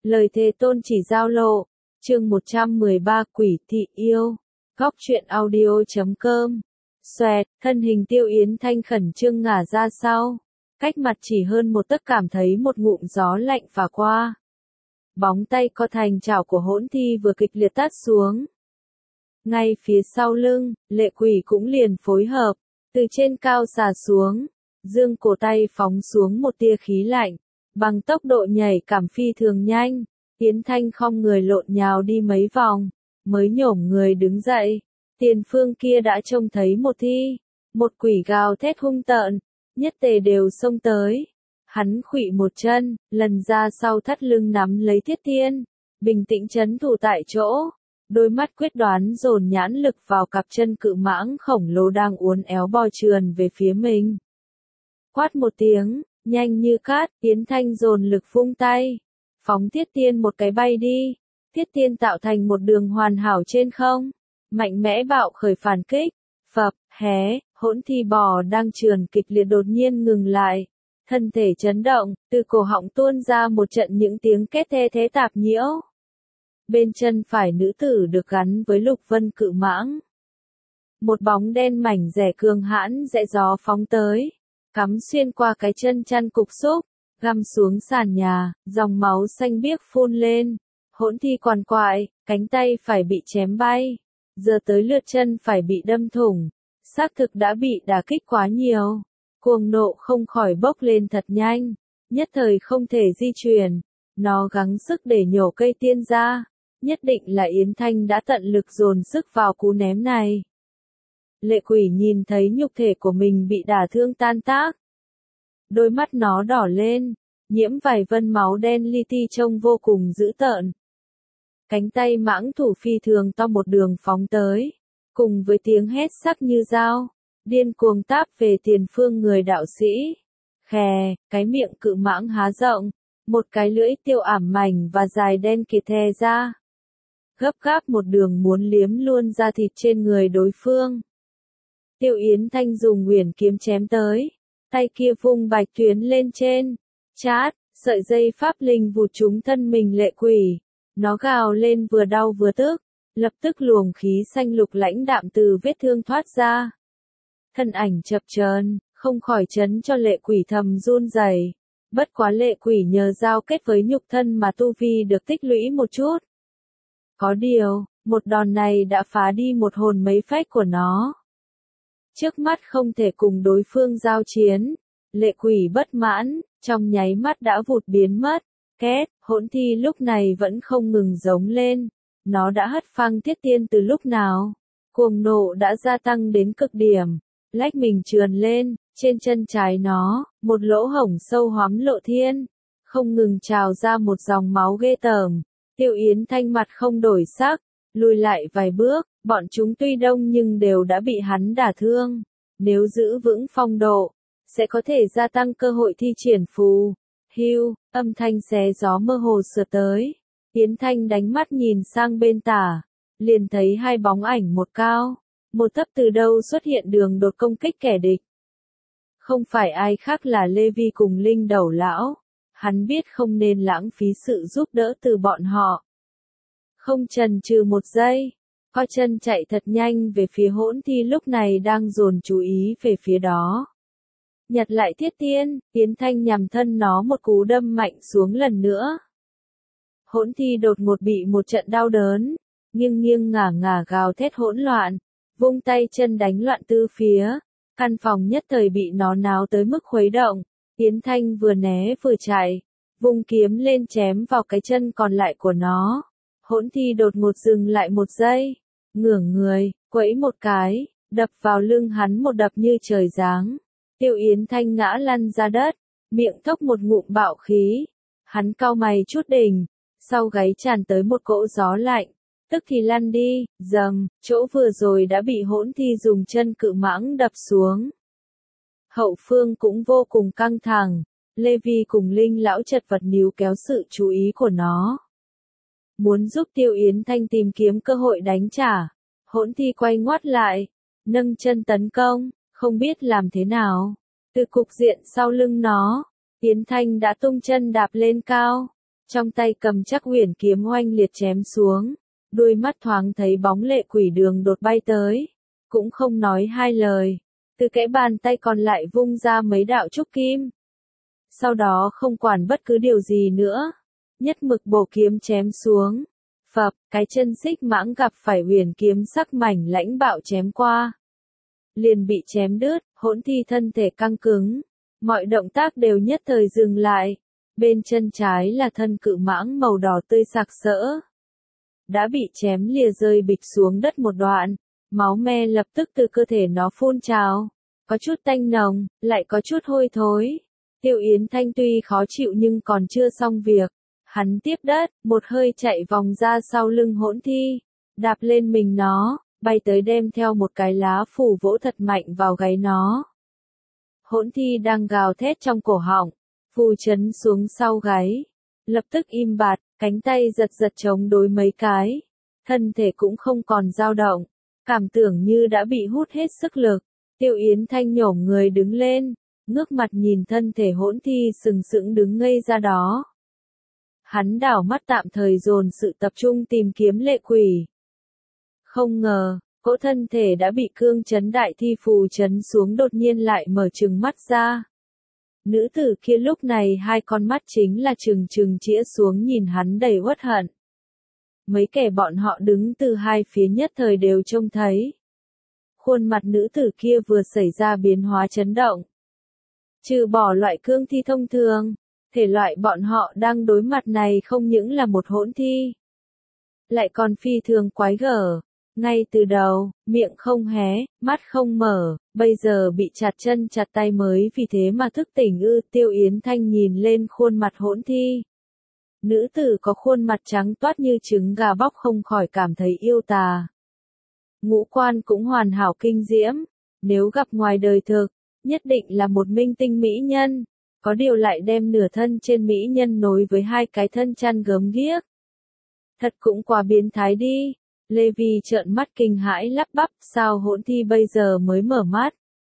Lời thề tôn chỉ giao lộ, chương 113 Quỷ thị yêu, góc truyện audio.com. Xoẹt, thân hình Tiêu Yến Thanh khẩn trương ngả ra sau, cách mặt chỉ hơn một tấc cảm thấy một ngụm gió lạnh phả qua. Bóng tay co thành chảo của Hỗn Thi vừa kịch liệt tát xuống. Ngay phía sau lưng, Lệ Quỷ cũng liền phối hợp, từ trên cao xả xuống, dương cổ tay phóng xuống một tia khí lạnh, bằng tốc độ nhảy cảm phi thường nhanh. Yến Thanh khom người lộn nhào đi mấy vòng, mới nhổm người đứng dậy. Tiền phương kia đã trông thấy một thi, một quỷ gào thét hung tợn, nhất tề đều xông tới. Hắn khuỵu một chân, lần ra sau thắt lưng nắm lấy Thiết Tiên, bình tĩnh trấn thủ tại chỗ, đôi mắt quyết đoán dồn nhãn lực vào cặp chân cự mãng khổng lồ đang uốn éo bò trườn về phía mình. Quát một tiếng, nhanh như cát, Yến Thanh dồn lực vung tay, phóng Thiết Tiên một cái bay đi. Thiết Tiên tạo thành một đường hoàn hảo trên không, mạnh mẽ bạo khởi phản kích. Phập, hé, Hỗn Thi bò đang trườn kịch liệt đột nhiên ngừng lại, thân thể chấn động, từ cổ họng tuôn ra một trận những tiếng két the thế tạp nhiễu. Bên chân phải nữ tử được gắn với Lục Vân cự mãng. Một bóng đen mảnh rẻ cường hãn rẽ gió phóng tới, cắm xuyên qua cái chân chăn cục xúc, găm xuống sàn nhà, dòng máu xanh biếc phun lên. Hỗn Thi quằn quại, cánh tay phải bị chém bay, giờ tới lượt chân phải bị đâm thủng, xác thực đã bị đả kích quá nhiều. Cuồng nộ không khỏi bốc lên thật nhanh, nhất thời không thể di chuyển, nó gắng sức để nhổ cây tiên ra, nhất định là Yến Thanh đã tận lực dồn sức vào cú ném này. Lệ Quỷ nhìn thấy nhục thể của mình bị đả thương tan tác, đôi mắt nó đỏ lên, nhiễm vài vân máu đen li ti trông vô cùng dữ tợn. Cánh tay mãng thủ phi thường to một đường phóng tới, cùng với tiếng hét sắc như dao, điên cuồng táp về tiền phương người đạo sĩ. Khè, cái miệng cự mãng há rộng, một cái lưỡi tiêu ảm mảnh và dài đen kịt thè ra. Gấp gáp một đường muốn liếm luôn da thịt trên người đối phương. Tiêu Yến Thanh dùng huyền kiếm chém tới, tay kia vung bạch tuyến lên trên, chát, sợi dây pháp linh vụt trúng thân mình Lệ Quỷ. Nó gào lên vừa đau vừa tức, lập tức luồng khí xanh lục lãnh đạm từ vết thương thoát ra. Thân ảnh chập chờn, không khỏi chấn cho Lệ Quỷ thầm run rẩy. Bất quá Lệ Quỷ nhờ giao kết với nhục thân mà tu vi được tích lũy một chút. Có điều, một đòn này đã phá đi một hồn mấy phách của nó. Trước mắt không thể cùng đối phương giao chiến, Lệ Quỷ bất mãn, trong nháy mắt đã vụt biến mất. Két, Hỗn Thi lúc này vẫn không ngừng giống lên, nó đã hất phăng Thiết Tiên từ lúc nào. Cuồng nộ đã gia tăng đến cực điểm, lách mình trườn lên, trên chân trái nó, một lỗ hổng sâu hoắm lộ thiên, không ngừng trào ra một dòng máu ghê tởm. Tiêu Yến Thanh mặt không đổi sắc, lùi lại vài bước, bọn chúng tuy đông nhưng đều đã bị hắn đả thương. Nếu giữ vững phong độ, sẽ có thể gia tăng cơ hội thi triển phù. Hưu, âm thanh xé gió mơ hồ sượt tới. Yến Thanh đánh mắt nhìn sang bên tả, liền thấy hai bóng ảnh một cao, một thấp từ đâu xuất hiện đường đột công kích kẻ địch. Không phải ai khác là Lê Vi cùng Linh Đầu Lão, hắn biết không nên lãng phí sự giúp đỡ từ bọn họ. Không chần chừ một giây, co chân chạy thật nhanh về phía Hỗn Thi lúc này đang dồn chú ý về phía đó. Nhặt lại Thiết Tiên, Yến Thanh nhằm thân nó một cú đâm mạnh xuống lần nữa. Hỗn Thi đột ngột bị một trận đau đớn, nghiêng nghiêng ngả ngả gào thét hỗn loạn, vung tay chân đánh loạn tứ phía, căn phòng nhất thời bị nó náo tới mức khuấy động. Yến Thanh vừa né vừa chạy, vung kiếm lên chém vào cái chân còn lại của nó. Hỗn Thi đột ngột dừng lại một giây, ngửa người, quẫy một cái, đập vào lưng hắn một đập như trời giáng. Tiêu Yến Thanh ngã lăn ra đất, miệng thốc một ngụm bạo khí. Hắn cau mày chút đỉnh, sau gáy tràn tới một cỗ gió lạnh, tức thì lăn đi, dầm, chỗ vừa rồi đã bị Hỗn Thi dùng chân cự mãng đập xuống. Hậu phương cũng vô cùng căng thẳng, Lê Vi cùng Linh Lão chật vật níu kéo sự chú ý của nó. Muốn giúp Tiêu Yến Thanh tìm kiếm cơ hội đánh trả, Hỗn Thi quay ngoắt lại, nâng chân tấn công. Không biết làm thế nào, từ cục diện sau lưng nó, Yến Thanh đã tung chân đạp lên cao, trong tay cầm chắc huyền kiếm oanh liệt chém xuống, đuôi mắt thoáng thấy bóng lệ quỷ đường đột bay tới, cũng không nói hai lời, từ cái bàn tay còn lại vung ra mấy đạo trúc kim. Sau đó không quản bất cứ điều gì nữa, nhất mực bổ kiếm chém xuống. Phập, cái chân xích mãng gặp phải huyền kiếm sắc mảnh lãnh bạo chém qua, liền bị chém đứt. Hỗn thi thân thể căng cứng, mọi động tác đều nhất thời dừng lại. Bên chân trái là thân cự mãng màu đỏ tươi sặc sỡ, đã bị chém lìa rơi bịch xuống đất một đoạn, máu me lập tức từ cơ thể nó phun trào, có chút tanh nồng, lại có chút hôi thối. Tiêu Yến Thanh tuy khó chịu nhưng còn chưa xong việc, hắn tiếp đất, một hơi chạy vòng ra sau lưng hỗn thi, đạp lên mình nó, bay tới đem theo một cái lá phủ vỗ thật mạnh vào gáy nó. Hỗn thi đang gào thét trong cổ họng, phù chấn xuống sau gáy, lập tức im bặt, cánh tay giật giật chống đối mấy cái, thân thể cũng không còn dao động, cảm tưởng như đã bị hút hết sức lực. Tiêu Yến Thanh nhổm người đứng lên, ngước mặt nhìn thân thể hỗn thi sừng sững đứng ngây ra đó. Hắn đảo mắt tạm thời dồn sự tập trung tìm kiếm lệ quỷ. Không ngờ, cỗ thân thể đã bị cương chấn đại thi phù chấn xuống đột nhiên lại mở trừng mắt ra. Nữ tử kia lúc này hai con mắt chính là trừng trừng chĩa xuống nhìn hắn đầy uất hận. Mấy kẻ bọn họ đứng từ hai phía nhất thời đều trông thấy. Khuôn mặt nữ tử kia vừa xảy ra biến hóa chấn động. Trừ bỏ loại cương thi thông thường, thể loại bọn họ đang đối mặt này không những là một hỗn thi, lại còn phi thường quái gở. Ngay từ đầu, miệng không hé, mắt không mở, bây giờ bị chặt chân chặt tay mới vì thế mà thức tỉnh ư. Tiêu Yến Thanh nhìn lên khuôn mặt hỗn thi. Nữ tử có khuôn mặt trắng toát như trứng gà bóc không khỏi cảm thấy yêu tà. Ngũ quan cũng hoàn hảo kinh diễm, nếu gặp ngoài đời thực, nhất định là một minh tinh mỹ nhân, có điều lại đem nửa thân trên mỹ nhân nối với hai cái thân chăn gớm ghiếc. Thật cũng quá biến thái đi. Lê Vi trợn mắt kinh hãi lắp bắp, sao hỗn thi bây giờ mới mở mắt?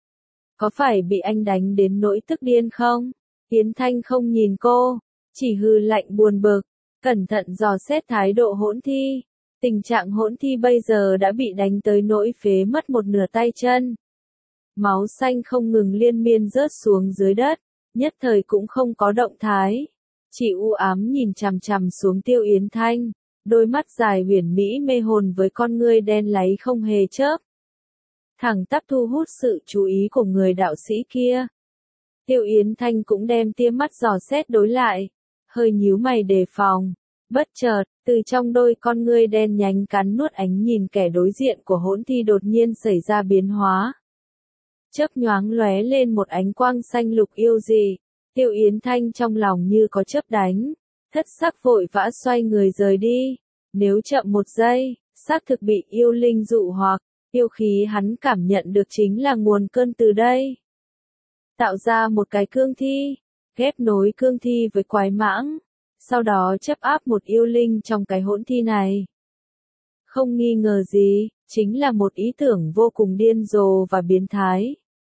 Có phải bị anh đánh đến nỗi tức điên không? Yến Thanh không nhìn cô, chỉ hừ lạnh buồn bực, cẩn thận dò xét thái độ hỗn thi. Tình trạng hỗn thi bây giờ đã bị đánh tới nỗi phế mất một nửa tay chân. Máu xanh không ngừng liên miên rớt xuống dưới đất, nhất thời cũng không có động thái. Chỉ u ám nhìn chằm chằm xuống Tiêu Yến Thanh. Đôi mắt dài huyền mỹ mê hồn với con ngươi đen láy không hề chớp. Thẳng tắp thu hút sự chú ý của người đạo sĩ kia. Tiêu Yến Thanh cũng đem tia mắt dò xét đối lại, hơi nhíu mày đề phòng. Bất chợt, từ trong đôi con ngươi đen nhánh cắn nuốt ánh nhìn kẻ đối diện của hỗn thi đột nhiên xảy ra biến hóa. Chớp nhoáng lóe lên một ánh quang xanh lục yêu dị. Tiêu Yến Thanh trong lòng như có chớp đánh. Thất sắc vội vã xoay người rời đi. Nếu chậm một giây, xác thực bị yêu linh dụ hoặc, yêu khí hắn cảm nhận được chính là nguồn cơn từ đây. Tạo ra một cái cương thi, ghép nối cương thi với quái mãng, sau đó chấp áp một yêu linh trong cái hỗn thi này. Không nghi ngờ gì, chính là một ý tưởng vô cùng điên rồ và biến thái.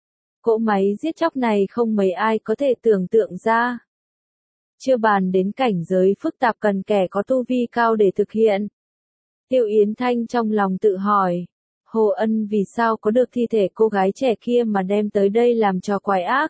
Cỗ máy giết chóc này không mấy ai có thể tưởng tượng ra. Chưa bàn đến cảnh giới phức tạp cần kẻ có tu vi cao để thực hiện. Tiêu Yến Thanh trong lòng tự hỏi, Hồ Ân vì sao có được thi thể cô gái trẻ kia mà đem tới đây làm trò quái ác.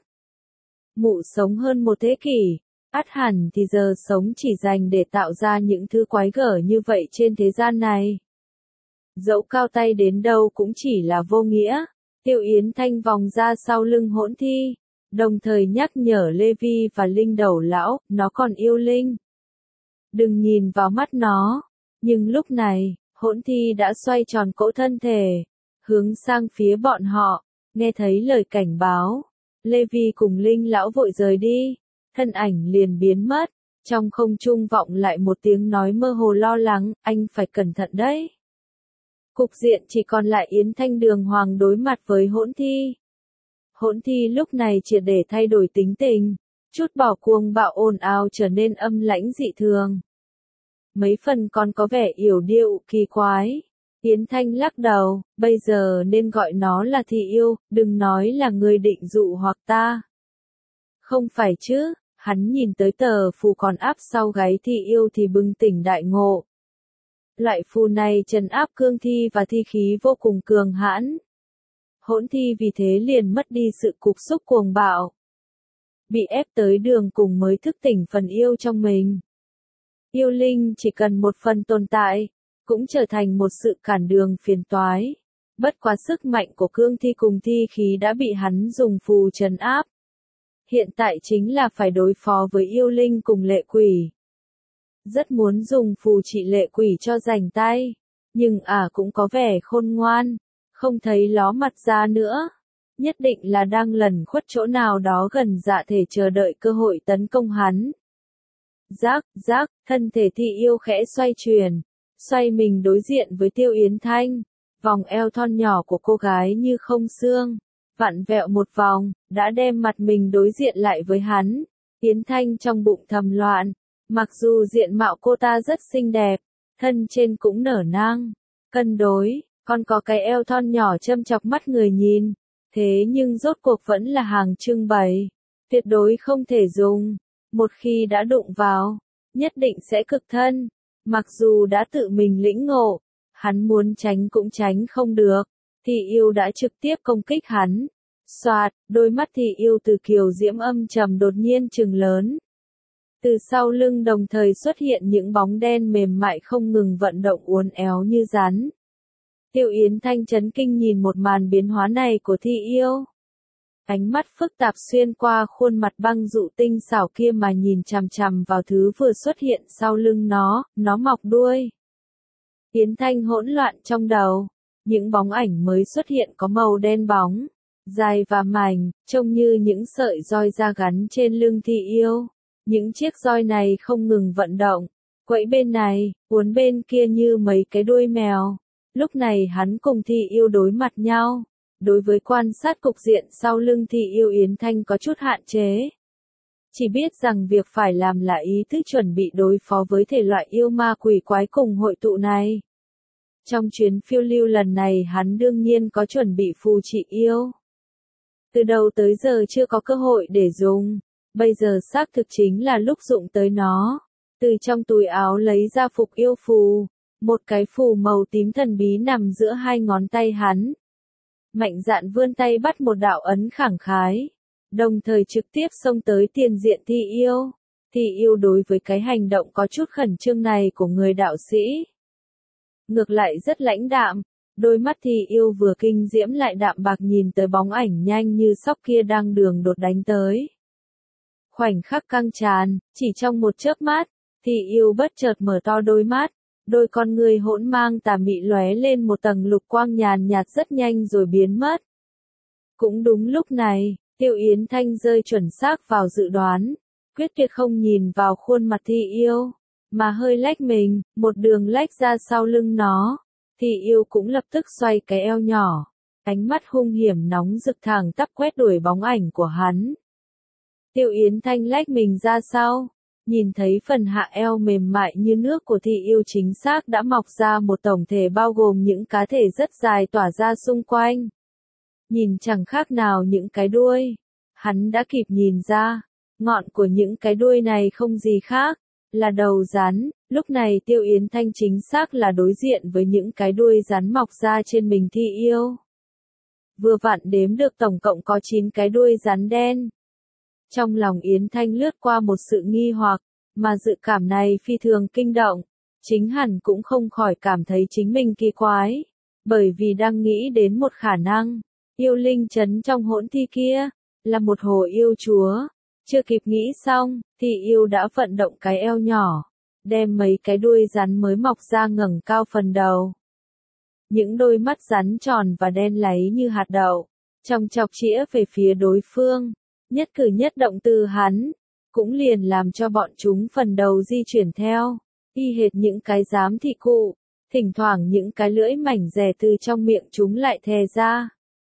Mụ sống hơn một thế kỷ, ắt hẳn thì giờ sống chỉ dành để tạo ra những thứ quái gở như vậy trên thế gian này. Dẫu cao tay đến đâu cũng chỉ là vô nghĩa. Tiêu Yến Thanh vòng ra sau lưng hỗn thi. Đồng thời nhắc nhở Lê Vi và Linh Đầu Lão, nó còn yêu Linh. Đừng nhìn vào mắt nó. Nhưng lúc này, hỗn thi đã xoay tròn cỗ thân thể, hướng sang phía bọn họ, nghe thấy lời cảnh báo. Lê Vi cùng Linh Lão vội rời đi, thân ảnh liền biến mất, trong không trung vọng lại một tiếng nói mơ hồ lo lắng, anh phải cẩn thận đấy. Cục diện chỉ còn lại Yến Thanh Đường Hoàng đối mặt với hỗn thi. Hỗn thi lúc này triệt để thay đổi tính tình, chút bỏ cuồng bạo ồn ào trở nên âm lãnh dị thường. Mấy phần còn có vẻ yểu điệu, kỳ quái. Yến Thanh lắc đầu, bây giờ nên gọi nó là thị yêu, đừng nói là người định dụ hoặc ta. Không phải chứ, Hắn nhìn tới tờ phù còn áp sau gáy Thi Yêu thì bừng tỉnh đại ngộ. Loại phù này trấn áp cương thi và thi khí vô cùng cường hãn. Hỗn thi vì thế liền mất đi sự cục xúc cuồng bạo. Bị ép tới đường cùng mới thức tỉnh phần yêu trong mình. Yêu linh chỉ cần một phần tồn tại, cũng trở thành một sự cản đường phiền toái. Bất quá sức mạnh của cương thi cùng thi khí đã bị hắn dùng phù trấn áp. Hiện tại chính là phải đối phó với yêu linh cùng lệ quỷ. Rất muốn dùng phù trị lệ quỷ cho rảnh tay, nhưng cũng có vẻ khôn ngoan, không thấy ló mặt ra nữa. Nhất định là đang lẩn khuất chỗ nào đó gần dạ thể chờ đợi cơ hội tấn công hắn. Rác, thân thể Thi Yêu khẽ xoay chuyển, xoay mình đối diện với Tiêu Yến Thanh. Vòng eo thon nhỏ của cô gái như không xương, vặn vẹo một vòng, đã đem mặt mình đối diện lại với hắn. Yến Thanh trong bụng thầm loạn, mặc dù diện mạo cô ta rất xinh đẹp, thân trên cũng nở nang, cân đối, còn có cái eo thon nhỏ châm chọc mắt người nhìn. Thế nhưng rốt cuộc vẫn là hàng trưng bày, tuyệt đối không thể dùng. Một khi đã đụng vào, nhất định sẽ cực thân. Mặc dù đã tự mình lĩnh ngộ, hắn muốn tránh cũng tránh không được. Thi Yêu đã trực tiếp công kích hắn. Xoạt, đôi mắt Thi Yêu từ kiều diễm âm trầm đột nhiên trừng lớn. Từ sau lưng đồng thời xuất hiện những bóng đen mềm mại không ngừng vận động uốn éo như rắn. Tiêu Yến Thanh chấn kinh nhìn một màn biến hóa này của Thi Yêu. Ánh mắt phức tạp xuyên qua khuôn mặt băng dụ tinh xảo kia mà nhìn chằm chằm vào thứ vừa xuất hiện sau lưng nó mọc đuôi. Yến Thanh hỗn loạn trong đầu, những bóng ảnh mới xuất hiện có màu đen bóng, dài và mảnh, trông như những sợi roi da gắn trên lưng Thi Yêu. Những chiếc roi này không ngừng vận động, quẫy bên này, uốn bên kia như mấy cái đuôi mèo. Lúc này hắn cùng Thi Yêu đối mặt nhau. Đối với quan sát cục diện sau lưng Thi Yêu, Yến Thanh có chút hạn chế. Chỉ biết rằng việc phải làm là ý thức chuẩn bị đối phó với thể loại yêu ma quỷ quái cùng hội tụ này. Trong chuyến phiêu lưu lần này hắn đương nhiên có chuẩn bị phù trị yêu. Từ đầu tới giờ chưa có cơ hội để dùng, bây giờ xác thực chính là lúc dụng tới nó. Từ trong túi áo lấy ra phục yêu phù, một cái phù màu tím thần bí nằm giữa hai ngón tay hắn. Mạnh dạn vươn tay bắt một đạo ấn khẳng khái, đồng thời trực tiếp xông tới tiền diện Thi Yêu. Thi Yêu đối với cái hành động có chút khẩn trương này của người đạo sĩ, ngược lại rất lãnh đạm. Đôi mắt Thi Yêu vừa kinh diễm lại đạm bạc nhìn tới bóng ảnh nhanh như sóc kia đang đường đột đánh tới. Khoảnh khắc căng tràn, chỉ trong một chớp mắt, Thi Yêu bất chợt mở to đôi mắt. Đôi con người hỗn mang tà mị lóe lên một tầng lục quang nhàn nhạt rất nhanh rồi biến mất. Cũng đúng lúc này, Tiêu Yến Thanh rơi chuẩn xác vào dự đoán, quyết tuyệt không nhìn vào khuôn mặt Thi Yêu, mà hơi lách mình, một đường lách ra sau lưng nó. Thi Yêu cũng lập tức xoay cái eo nhỏ, ánh mắt hung hiểm nóng rực thẳng tắp quét đuổi bóng ảnh của hắn. Tiêu Yến Thanh lách mình ra sau. Nhìn thấy phần hạ eo mềm mại như nước của Thi Yêu chính xác đã mọc ra một tổng thể bao gồm những cá thể rất dài tỏa ra xung quanh. Nhìn chẳng khác nào những cái đuôi. Hắn đã kịp nhìn ra, ngọn của những cái đuôi này không gì khác, là đầu rắn. Lúc này Tiêu Yến Thanh chính xác là đối diện với những cái đuôi rắn mọc ra trên mình Thi Yêu. Vừa vặn đếm được tổng cộng có 9 cái đuôi rắn đen. Trong lòng Yến Thanh lướt qua một sự nghi hoặc, mà dự cảm này phi thường kinh động. Chính hẳn cũng không khỏi cảm thấy chính mình kỳ quái, bởi vì đang nghĩ đến một khả năng, yêu linh trấn trong hỗn thi kia, là một hồ yêu chúa. Chưa kịp nghĩ xong, Thi Yêu đã vận động cái eo nhỏ, đem mấy cái đuôi rắn mới mọc ra ngẩng cao phần đầu. Những đôi mắt rắn tròn và đen láy như hạt đậu, chòng chọc chĩa về phía đối phương. Nhất cử nhất động từ hắn, cũng liền làm cho bọn chúng phần đầu di chuyển theo, y hệt những cái giám thị cụ, thỉnh thoảng những cái lưỡi mảnh rẻ từ trong miệng chúng lại thè ra.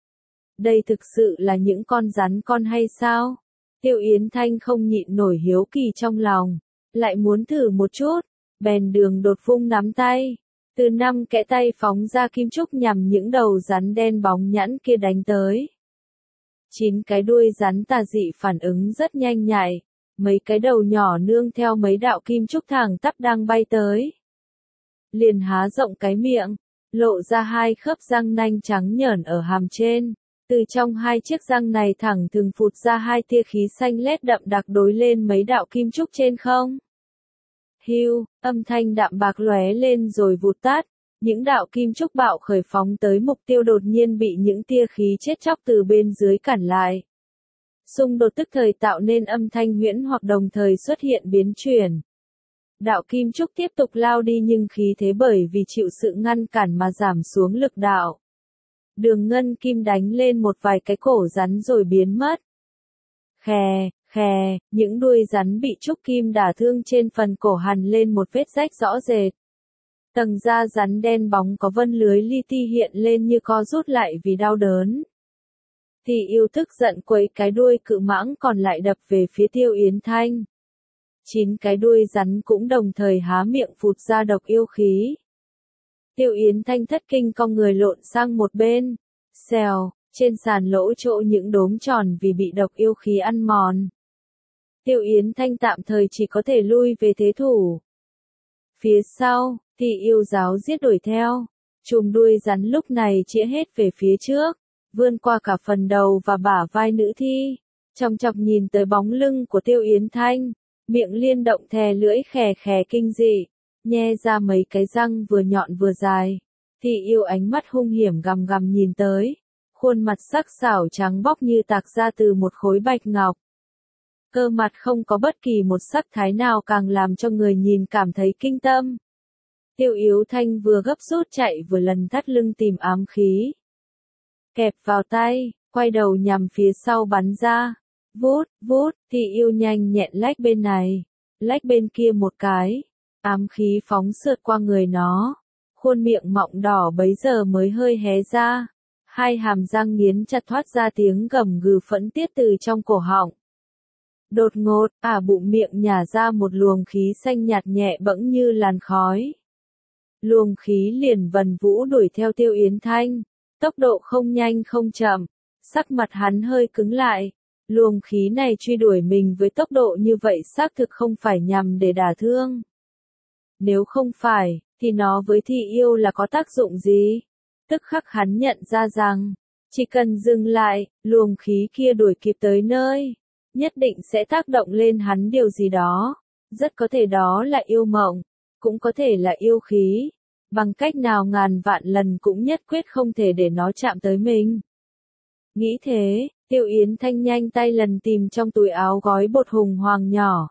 Đây thực sự là những con rắn con hay sao? Tiêu Yến Thanh không nhịn nổi hiếu kỳ trong lòng, lại muốn thử một chút, bèn đường đột vung nắm tay. Từ 5 kẽ tay phóng ra kim trúc nhằm những đầu rắn đen bóng nhẵn kia đánh tới. 9 cái đuôi rắn tà dị phản ứng rất nhanh nhạy, mấy cái đầu nhỏ nương theo mấy đạo kim trúc thẳng tắp đang bay tới. Liền há rộng cái miệng, lộ ra hai khớp răng nanh trắng nhởn ở hàm trên. Từ trong hai chiếc răng này thẳng thừng phụt ra hai tia khí xanh lét đậm đặc đối lên mấy đạo kim trúc trên không. Hưu, âm thanh đạm bạc lóe lên rồi vụt tắt, những đạo kim trúc bạo khởi phóng tới mục tiêu đột nhiên bị những tia khí chết chóc từ bên dưới cản lại. Xung đột tức thời tạo nên âm thanh huyễn hoặc đồng thời xuất hiện biến chuyển. Đạo kim trúc tiếp tục lao đi nhưng khí thế bởi vì chịu sự ngăn cản mà giảm xuống lực đạo. Đường ngân kim đánh lên một vài cái cổ rắn rồi biến mất. Khè, khè, những đuôi rắn bị trúc kim đả thương trên phần cổ hằn lên một vết rách rõ rệt. Tầng da rắn đen bóng có vân lưới li ti hiện lên như co rút lại vì đau đớn. Thì yêu tức giận quấy cái đuôi cự mãng còn lại đập về phía Tiêu Yến Thanh. 9 cái đuôi rắn cũng đồng thời há miệng phụt ra độc yêu khí. Tiêu Yến Thanh thất kinh cong người lộn sang một bên. Xèo, trên sàn lỗ chỗ những đốm tròn vì bị độc yêu khí ăn mòn. Tiêu Yến Thanh tạm thời chỉ có thể lui về thế thủ. Phía sau, thì yêu giáo giết đuổi theo. Chùm đuôi rắn lúc này chĩa hết về phía trước, vươn qua cả phần đầu và bả vai nữ thi. Chòng chọc nhìn tới bóng lưng của Tiêu Yến Thanh, miệng liên động thè lưỡi khè khè kinh dị, nhe ra mấy cái răng vừa nhọn vừa dài. Thì yêu ánh mắt hung hiểm gằm gằm nhìn tới, khuôn mặt sắc sảo trắng bóc như tạc ra từ một khối bạch ngọc. Cơ mặt không có bất kỳ một sắc thái nào càng làm cho người nhìn cảm thấy kinh tâm. Tiêu Yến Thanh vừa gấp rút chạy vừa lần thắt lưng tìm ám khí. Kẹp vào tay, quay đầu nhằm phía sau bắn ra. Vút, vút, thì yêu nhanh nhẹn lách bên này, lách bên kia một cái. Ám khí phóng sượt qua người nó. Khuôn miệng mọng đỏ bấy giờ mới hơi hé ra. Hai hàm răng nghiến chặt thoát ra tiếng gầm gừ phẫn tiết từ trong cổ họng. Đột ngột, bụng miệng nhả ra một luồng khí xanh nhạt nhẹ bẫng như làn khói. Luồng khí liền vần vũ đuổi theo Tiêu Yến Thanh. Tốc độ không nhanh không chậm, sắc mặt hắn hơi cứng lại. Luồng khí này truy đuổi mình với tốc độ như vậy xác thực không phải nhằm để đả thương. Nếu không phải, thì nó với Thị Yêu là có tác dụng gì? Tức khắc hắn nhận ra rằng, chỉ cần dừng lại, luồng khí kia đuổi kịp tới nơi, nhất định sẽ tác động lên hắn điều gì đó. Rất có thể đó là yêu mộng, cũng có thể là yêu khí. Bằng cách nào ngàn vạn lần cũng nhất quyết không thể để nó chạm tới mình. Nghĩ thế, Tiêu Yến Thanh nhanh tay lần tìm trong túi áo gói bột hùng hoàng nhỏ.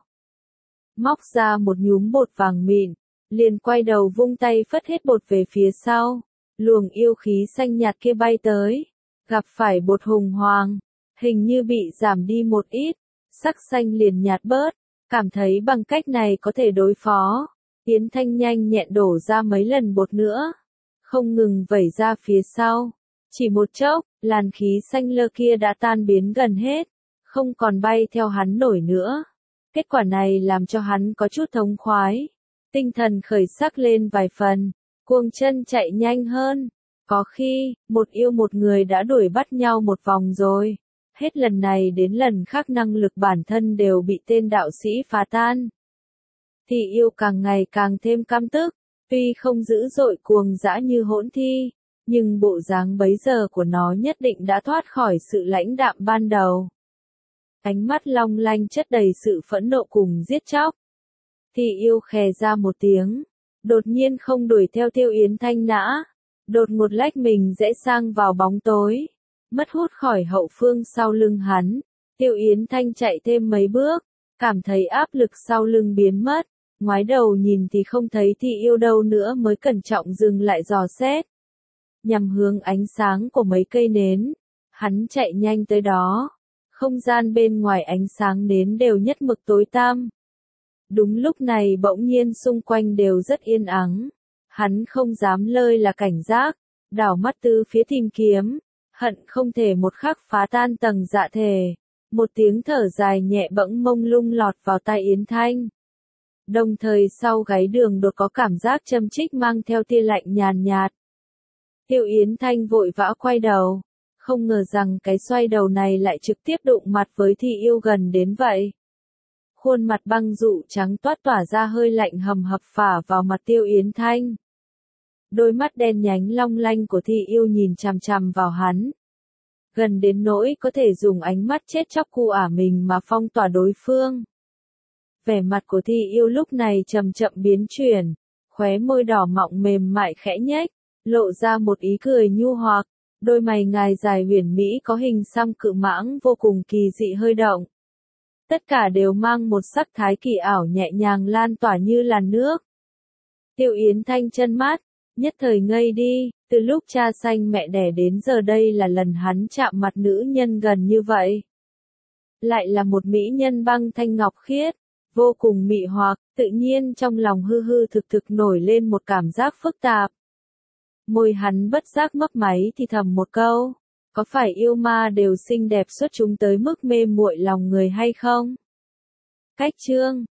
Móc ra một nhúm bột vàng mịn, liền quay đầu vung tay phất hết bột về phía sau. Luồng yêu khí xanh nhạt kia bay tới, gặp phải bột hùng hoàng, hình như bị giảm đi một ít, sắc xanh liền nhạt bớt, cảm thấy bằng cách này có thể đối phó. Yến Thanh nhanh nhẹn đổ ra mấy lần bột nữa, không ngừng vẩy ra phía sau. Chỉ một chốc, làn khí xanh lơ kia đã tan biến gần hết, không còn bay theo hắn nổi nữa. Kết quả này làm cho hắn có chút thống khoái, tinh thần khởi sắc lên vài phần, cuồng chân chạy nhanh hơn. Có khi, một yêu một người đã đuổi bắt nhau một vòng rồi. Hết lần này đến lần khác năng lực bản thân đều bị tên đạo sĩ phá tan. Thì yêu càng ngày càng thêm căm tức, tuy không dữ dội cuồng dã như Hỗn Thi, nhưng bộ dáng bấy giờ của nó nhất định đã thoát khỏi sự lãnh đạm ban đầu. Ánh mắt long lanh chất đầy sự phẫn nộ cùng giết chóc. Thì yêu khè ra một tiếng, đột nhiên không đuổi theo Tiêu Yến Thanh nã, đột ngột lách mình rẽ sang vào bóng tối, mất hút khỏi hậu phương sau lưng hắn. Tiêu Yến Thanh chạy thêm mấy bước, cảm thấy áp lực sau lưng biến mất, ngoái đầu nhìn thì không thấy Thị Yêu đâu nữa mới cẩn trọng dừng lại dò xét. Nhằm hướng ánh sáng của mấy cây nến, hắn chạy nhanh tới đó. Không gian bên ngoài ánh sáng nến đều nhất mực tối tăm. Đúng lúc này bỗng nhiên xung quanh đều rất yên ắng. Hắn không dám lơi là cảnh giác, đảo mắt tứ phía tìm kiếm, hận không thể một khắc phá tan tầng dạ thể. Một tiếng thở dài nhẹ bẫng mông lung lọt vào tai Yến Thanh. Đồng thời sau gáy đường đột có cảm giác châm chích mang theo tia lạnh nhàn nhạt. Tiêu Yến Thanh vội vã quay đầu, không ngờ rằng cái xoay đầu này lại trực tiếp đụng mặt với Thị Yêu gần đến vậy. Khuôn mặt băng dụ trắng toát tỏa ra hơi lạnh hầm hập phả vào mặt Tiêu Yến Thanh. Đôi mắt đen nhánh long lanh của Thị Yêu nhìn chằm chằm vào hắn. Gần đến nỗi có thể dùng ánh mắt chết chóc cu ả mình mà phong tỏa đối phương. Vẻ mặt của Thị Yêu lúc này chậm chậm biến chuyển, khóe môi đỏ mọng mềm mại khẽ nhếch, lộ ra một ý cười nhu hoặc, đôi mày ngài dài huyền mỹ có hình xăm cự mãng vô cùng kỳ dị hơi động. Tất cả đều mang một sắc thái kỳ ảo nhẹ nhàng lan tỏa như làn nước. Tiêu Yến Thanh chân mát, nhất thời ngây đi, từ lúc cha sanh mẹ đẻ đến giờ đây là lần hắn chạm mặt nữ nhân gần như vậy. Lại là một mỹ nhân băng thanh ngọc khiết, vô cùng mị hoặc, tự nhiên trong lòng hư hư thực thực nổi lên một cảm giác phức tạp. Môi hắn bất giác mấp máy thì thầm một câu, có phải yêu ma đều xinh đẹp xuất chúng tới mức mê muội lòng người hay không? Cách chương